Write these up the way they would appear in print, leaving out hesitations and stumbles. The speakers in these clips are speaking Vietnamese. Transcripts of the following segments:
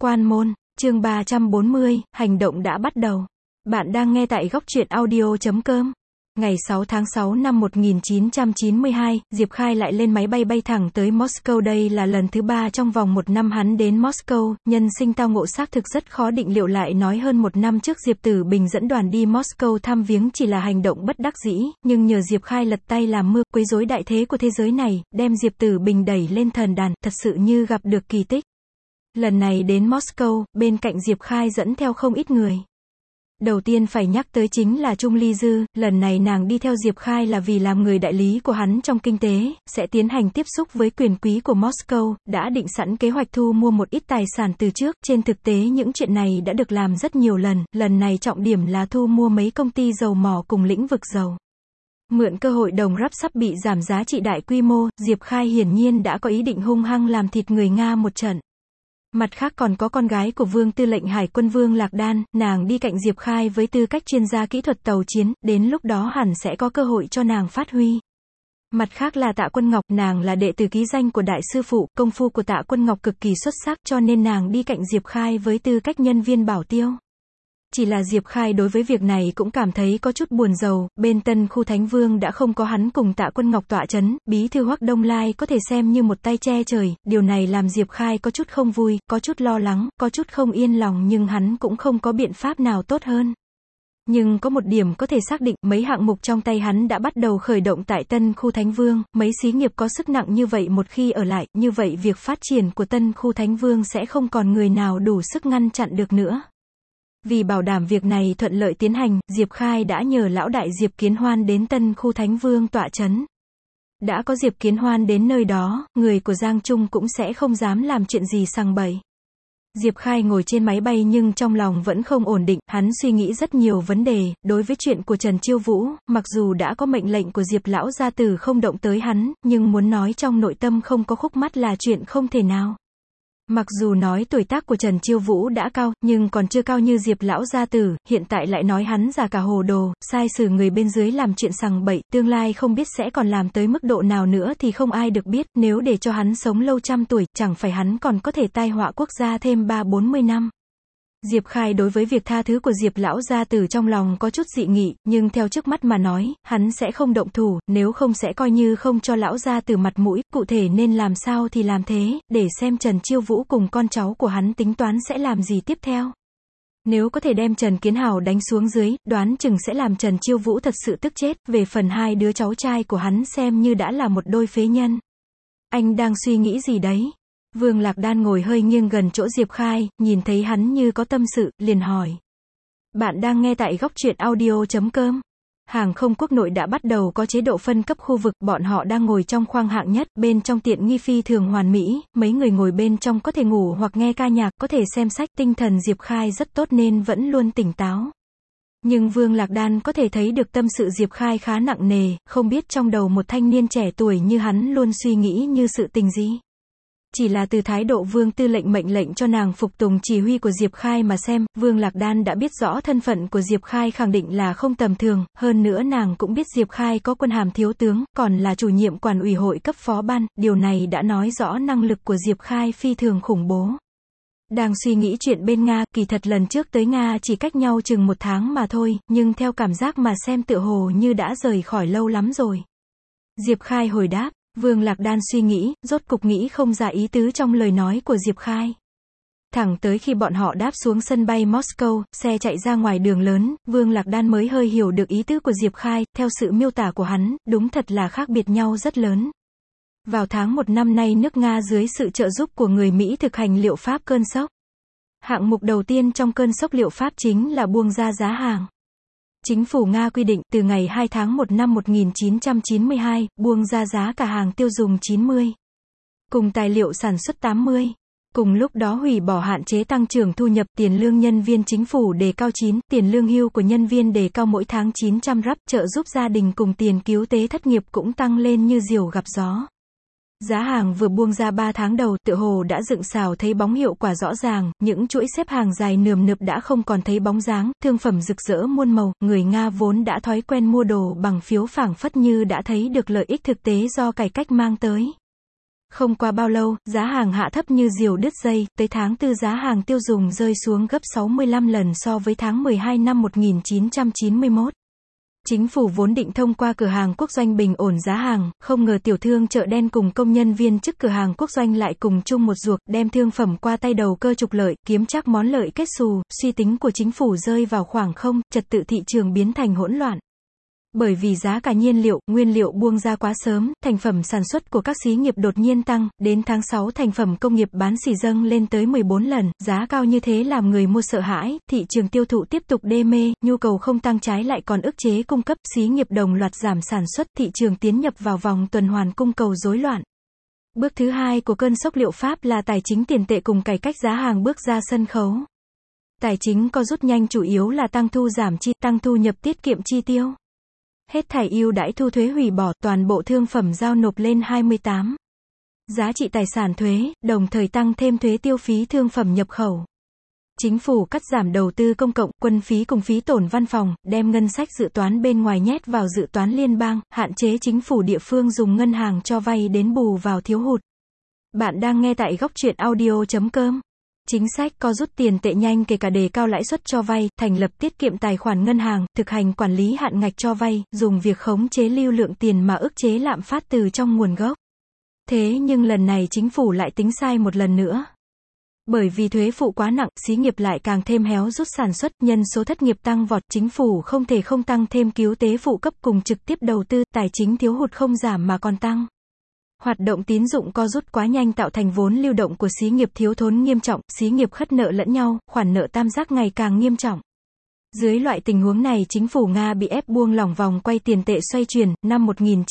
Quan môn, chương 340, hành động đã bắt đầu. Bạn đang nghe tại góc truyện audio.com. Ngày 6 tháng 6 năm 1992, Diệp Khai lại lên máy bay bay thẳng tới Moscow. Đây là lần thứ 3 trong vòng 1 năm hắn đến Moscow. Nhân sinh tao ngộ xác thực rất khó định liệu. Lại nói hơn 1 năm trước Diệp Tử Bình dẫn đoàn đi Moscow thăm viếng chỉ là hành động bất đắc dĩ, nhưng nhờ Diệp Khai lật tay làm mưa, quấy rối đại thế của thế giới này, đem Diệp Tử Bình đẩy lên thần đàn, thật sự như gặp được kỳ tích. Lần này đến Moscow, bên cạnh Diệp Khai dẫn theo không ít người. Đầu tiên phải nhắc tới chính là Trung Ly Dư, lần này nàng đi theo Diệp Khai là vì làm người đại lý của hắn trong kinh tế, sẽ tiến hành tiếp xúc với quyền quý của Moscow, đã định sẵn kế hoạch thu mua một ít tài sản từ trước, trên thực tế những chuyện này đã được làm rất nhiều lần này trọng điểm là thu mua mấy công ty dầu mỏ cùng lĩnh vực dầu. Mượn cơ hội đồng rắp sắp bị giảm giá trị đại quy mô, Diệp Khai hiển nhiên đã có ý định hung hăng làm thịt người Nga một trận. Mặt khác còn có con gái của Vương Tư lệnh Hải quân Vương Lạc Đan, nàng đi cạnh Diệp Khai với tư cách chuyên gia kỹ thuật tàu chiến, đến lúc đó hẳn sẽ có cơ hội cho nàng phát huy. Mặt khác là Tạ Quân Ngọc, nàng là đệ tử ký danh của đại sư phụ, công phu của Tạ Quân Ngọc cực kỳ xuất sắc, cho nên nàng đi cạnh Diệp Khai với tư cách nhân viên bảo tiêu. Chỉ là Diệp Khai đối với việc này cũng cảm thấy có chút buồn rầu, bên Tân Khu Thánh Vương đã không có hắn cùng Tạ Quân Ngọc tọa chấn, bí thư Hoắc Đông Lai có thể xem như một tay che trời, điều này làm Diệp Khai có chút không vui, có chút lo lắng, có chút không yên lòng, nhưng hắn cũng không có biện pháp nào tốt hơn. Nhưng có một điểm có thể xác định, mấy hạng mục trong tay hắn đã bắt đầu khởi động tại Tân Khu Thánh Vương, mấy xí nghiệp có sức nặng như vậy một khi ở lại, như vậy việc phát triển của Tân Khu Thánh Vương sẽ không còn người nào đủ sức ngăn chặn được nữa. Vì bảo đảm việc này thuận lợi tiến hành, Diệp Khai đã nhờ lão đại Diệp Kiến Hoan đến Tân Khu Thánh Vương tọa chấn. Đã có Diệp Kiến Hoan đến nơi đó, người của Giang Trung cũng sẽ không dám làm chuyện gì sằng bậy. Diệp Khai ngồi trên máy bay nhưng trong lòng vẫn không ổn định, hắn suy nghĩ rất nhiều vấn đề, đối với chuyện của Trần Chiêu Vũ, mặc dù đã có mệnh lệnh của Diệp lão gia tử không động tới hắn, nhưng muốn nói trong nội tâm không có khúc mắc là chuyện không thể nào. Mặc dù nói tuổi tác của Trần Chiêu Vũ đã cao, nhưng còn chưa cao như Diệp lão gia tử, hiện tại lại nói hắn già cả hồ đồ, sai sử người bên dưới làm chuyện sằng bậy, tương lai không biết sẽ còn làm tới mức độ nào nữa thì không ai được biết, nếu để cho hắn sống lâu trăm tuổi, chẳng phải hắn còn có thể tai họa quốc gia thêm 30-40 năm. Diệp Khai đối với việc tha thứ của Diệp lão gia tử trong lòng có chút dị nghị, nhưng theo trước mắt mà nói, hắn sẽ không động thủ, nếu không sẽ coi như không cho lão gia tử mặt mũi, cụ thể nên làm sao thì làm thế, để xem Trần Chiêu Vũ cùng con cháu của hắn tính toán sẽ làm gì tiếp theo. Nếu có thể đem Trần Kiến Hào đánh xuống dưới, đoán chừng sẽ làm Trần Chiêu Vũ thật sự tức chết, về phần hai đứa cháu trai của hắn xem như đã là một đôi phế nhân. Anh đang suy nghĩ gì đấy? Vương Lạc Đan ngồi hơi nghiêng gần chỗ Diệp Khai, nhìn thấy hắn như có tâm sự, liền hỏi. Bạn đang nghe tại góc truyện audio.com. Hàng không quốc nội đã bắt đầu có chế độ phân cấp khu vực, bọn họ đang ngồi trong khoang hạng nhất, bên trong tiện nghi phi thường hoàn mỹ, mấy người ngồi bên trong có thể ngủ hoặc nghe ca nhạc, có thể xem sách, tinh thần Diệp Khai rất tốt nên vẫn luôn tỉnh táo. Nhưng Vương Lạc Đan có thể thấy được tâm sự Diệp Khai khá nặng nề, không biết trong đầu một thanh niên trẻ tuổi như hắn luôn suy nghĩ như sự tình gì. Chỉ là từ thái độ Vương Tư lệnh mệnh lệnh cho nàng phục tùng chỉ huy của Diệp Khai mà xem, Vương Lạc Đan đã biết rõ thân phận của Diệp Khai khẳng định là không tầm thường, hơn nữa nàng cũng biết Diệp Khai có quân hàm thiếu tướng, còn là chủ nhiệm quản ủy hội cấp phó ban, điều này đã nói rõ năng lực của Diệp Khai phi thường khủng bố. Đang suy nghĩ chuyện bên Nga, kỳ thật lần trước tới Nga chỉ cách nhau chừng 1 tháng mà thôi, nhưng theo cảm giác mà xem tựa hồ như đã rời khỏi lâu lắm rồi. Diệp Khai hồi đáp. Vương Lạc Đan suy nghĩ, rốt cục nghĩ không ra ý tứ trong lời nói của Diệp Khai. Thẳng tới khi bọn họ đáp xuống sân bay Moscow, xe chạy ra ngoài đường lớn, Vương Lạc Đan mới hơi hiểu được ý tứ của Diệp Khai, theo sự miêu tả của hắn, đúng thật là khác biệt nhau rất lớn. Vào tháng 1 năm nay nước Nga dưới sự trợ giúp của người Mỹ thực hành liệu pháp cơn sốc. Hạng mục đầu tiên trong cơn sốc liệu pháp chính là buông ra giá hàng. Chính phủ Nga quy định, từ ngày 2 tháng 1 năm 1992, buông ra giá cả hàng tiêu dùng 90. Cùng tài liệu sản xuất 80. Cùng lúc đó hủy bỏ hạn chế tăng trưởng thu nhập, tiền lương nhân viên chính phủ đề cao 9, tiền lương hưu của nhân viên đề cao mỗi tháng 900 rắp, trợ giúp gia đình cùng tiền cứu tế thất nghiệp cũng tăng lên như diều gặp gió. Giá hàng vừa buông ra 3 tháng đầu, tựa hồ đã dựng xào thấy bóng hiệu quả rõ ràng, những chuỗi xếp hàng dài nườm nượp đã không còn thấy bóng dáng, thương phẩm rực rỡ muôn màu, người Nga vốn đã thói quen mua đồ bằng phiếu phảng phất như đã thấy được lợi ích thực tế do cải cách mang tới. Không qua bao lâu, giá hàng hạ thấp như diều đứt dây, tới tháng 4 giá hàng tiêu dùng rơi xuống gấp 65 lần so với tháng 12 năm 1991. Chính phủ vốn định thông qua cửa hàng quốc doanh bình ổn giá hàng, không ngờ tiểu thương chợ đen cùng công nhân viên chức cửa hàng quốc doanh lại cùng chung một ruột, đem thương phẩm qua tay đầu cơ trục lợi, kiếm chắc món lợi kết xù, suy tính của chính phủ rơi vào khoảng không, trật tự thị trường biến thành hỗn loạn. Bởi vì giá cả nhiên liệu, nguyên liệu buông ra quá sớm, thành phẩm sản xuất của các xí nghiệp đột nhiên tăng, đến tháng 6 thành phẩm công nghiệp bán xỉ dâng lên tới 14 lần, giá cao như thế làm người mua sợ hãi, thị trường tiêu thụ tiếp tục đê mê, nhu cầu không tăng trái lại còn ức chế cung cấp, xí nghiệp đồng loạt giảm sản xuất, thị trường tiến nhập vào vòng tuần hoàn cung cầu rối loạn. Bước thứ hai của cơn sốc liệu Pháp là tài chính tiền tệ cùng cải cách giá hàng bước ra sân khấu. Tài chính co rút nhanh chủ yếu là tăng thu giảm chi, tăng thu nhập tiết kiệm chi tiêu. Hết thảy ưu đãi thu thuế hủy bỏ, toàn bộ thương phẩm giao nộp lên 28. Giá trị tài sản thuế, đồng thời tăng thêm thuế tiêu phí thương phẩm nhập khẩu. Chính phủ cắt giảm đầu tư công cộng, quân phí cùng phí tổn văn phòng, đem ngân sách dự toán bên ngoài nhét vào dự toán liên bang, hạn chế chính phủ địa phương dùng ngân hàng cho vay đến bù vào thiếu hụt. Bạn đang nghe tại Góc Truyện Audio.com. Chính sách co rút tiền tệ nhanh kể cả đề cao lãi suất cho vay, thành lập tiết kiệm tài khoản ngân hàng, thực hành quản lý hạn ngạch cho vay, dùng việc khống chế lưu lượng tiền mà ức chế lạm phát từ trong nguồn gốc. Thế nhưng lần này chính phủ lại tính sai một lần nữa. Bởi vì thuế phụ quá nặng, xí nghiệp lại càng thêm héo rút sản xuất, nhân số thất nghiệp tăng vọt, chính phủ không thể không tăng thêm cứu tế phụ cấp cùng trực tiếp đầu tư, tài chính thiếu hụt không giảm mà còn tăng. Hoạt động tín dụng co rút quá nhanh tạo thành vốn lưu động của xí nghiệp thiếu thốn nghiêm trọng, xí nghiệp khất nợ lẫn nhau, khoản nợ tam giác ngày càng nghiêm trọng. Dưới loại tình huống này chính phủ Nga bị ép buông lỏng vòng quay tiền tệ xoay chuyển, năm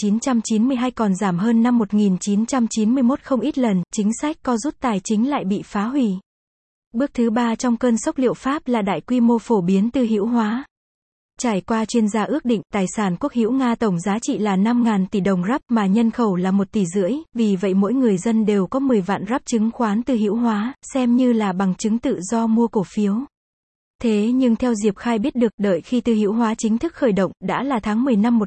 1992 còn giảm hơn năm 1991 không ít lần, chính sách co rút tài chính lại bị phá hủy. Bước thứ ba trong cơn sốc liệu Pháp là đại quy mô phổ biến tư hữu hóa. Trải qua chuyên gia ước định, tài sản quốc hữu Nga tổng giá trị là 5.000 tỷ đồng rap mà nhân khẩu là 1,5 tỷ, vì vậy mỗi người dân đều có 10 vạn rap chứng khoán tư hữu hóa, xem như là bằng chứng tự do mua cổ phiếu. Thế nhưng theo Diệp Khai biết được, đợi khi tư hữu hóa chính thức khởi động, đã là tháng 10 năm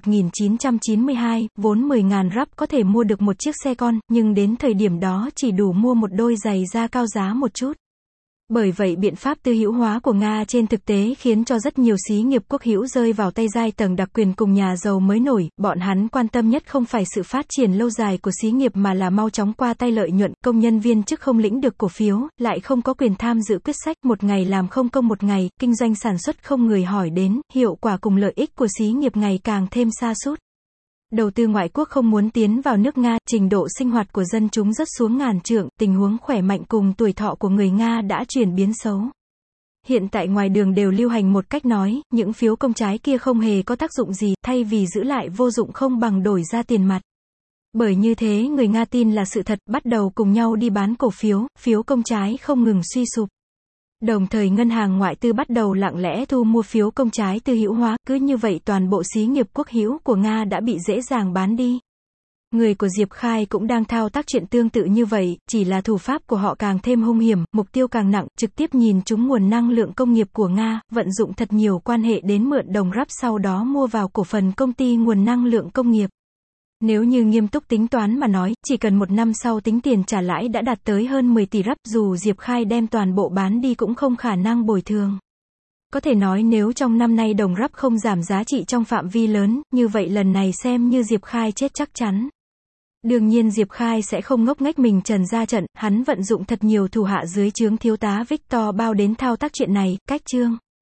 1992, vốn 10.000 rap có thể mua được một chiếc xe con, nhưng đến thời điểm đó chỉ đủ mua một đôi giày da cao giá một chút. Bởi vậy biện pháp tư hữu hóa của Nga trên thực tế khiến cho rất nhiều xí nghiệp quốc hữu rơi vào tay giai tầng đặc quyền cùng nhà giàu mới nổi, bọn hắn quan tâm nhất không phải sự phát triển lâu dài của xí nghiệp mà là mau chóng qua tay lợi nhuận, công nhân viên chức không lĩnh được cổ phiếu, lại không có quyền tham dự quyết sách, một ngày làm không công một ngày, kinh doanh sản xuất không người hỏi đến, hiệu quả cùng lợi ích của xí nghiệp ngày càng thêm sa sút. Đầu tư ngoại quốc không muốn tiến vào nước Nga, trình độ sinh hoạt của dân chúng rất xuống ngàn trượng, tình huống khỏe mạnh cùng tuổi thọ của người Nga đã chuyển biến xấu. Hiện tại ngoài đường đều lưu hành một cách nói, những phiếu công trái kia không hề có tác dụng gì, thay vì giữ lại vô dụng không bằng đổi ra tiền mặt. Bởi như thế người Nga tin là sự thật, bắt đầu cùng nhau đi bán cổ phiếu, phiếu công trái không ngừng suy sụp. Đồng thời ngân hàng ngoại tư bắt đầu lặng lẽ thu mua phiếu công trái tư hữu hóa, cứ như vậy toàn bộ xí nghiệp quốc hữu của Nga đã bị dễ dàng bán đi. Người của Diệp Khai cũng đang thao tác chuyện tương tự như vậy, chỉ là thủ pháp của họ càng thêm hung hiểm, mục tiêu càng nặng, trực tiếp nhìn trúng nguồn năng lượng công nghiệp của Nga, vận dụng thật nhiều quan hệ đến mượn đồng rap sau đó mua vào cổ phần công ty nguồn năng lượng công nghiệp. Nếu như nghiêm túc tính toán mà nói, chỉ cần một năm sau tính tiền trả lãi đã đạt tới hơn 10 tỷ rap, dù Diệp Khai đem toàn bộ bán đi cũng không khả năng bồi thường. Có thể nói nếu trong năm nay đồng rap không giảm giá trị trong phạm vi lớn, như vậy lần này xem như Diệp Khai chết chắc chắn. Đương nhiên Diệp Khai sẽ không ngốc nghếch mình trần ra trận, hắn vận dụng thật nhiều thủ hạ dưới trướng thiếu tá Victor Bao đến thao tác chuyện này, cách chương.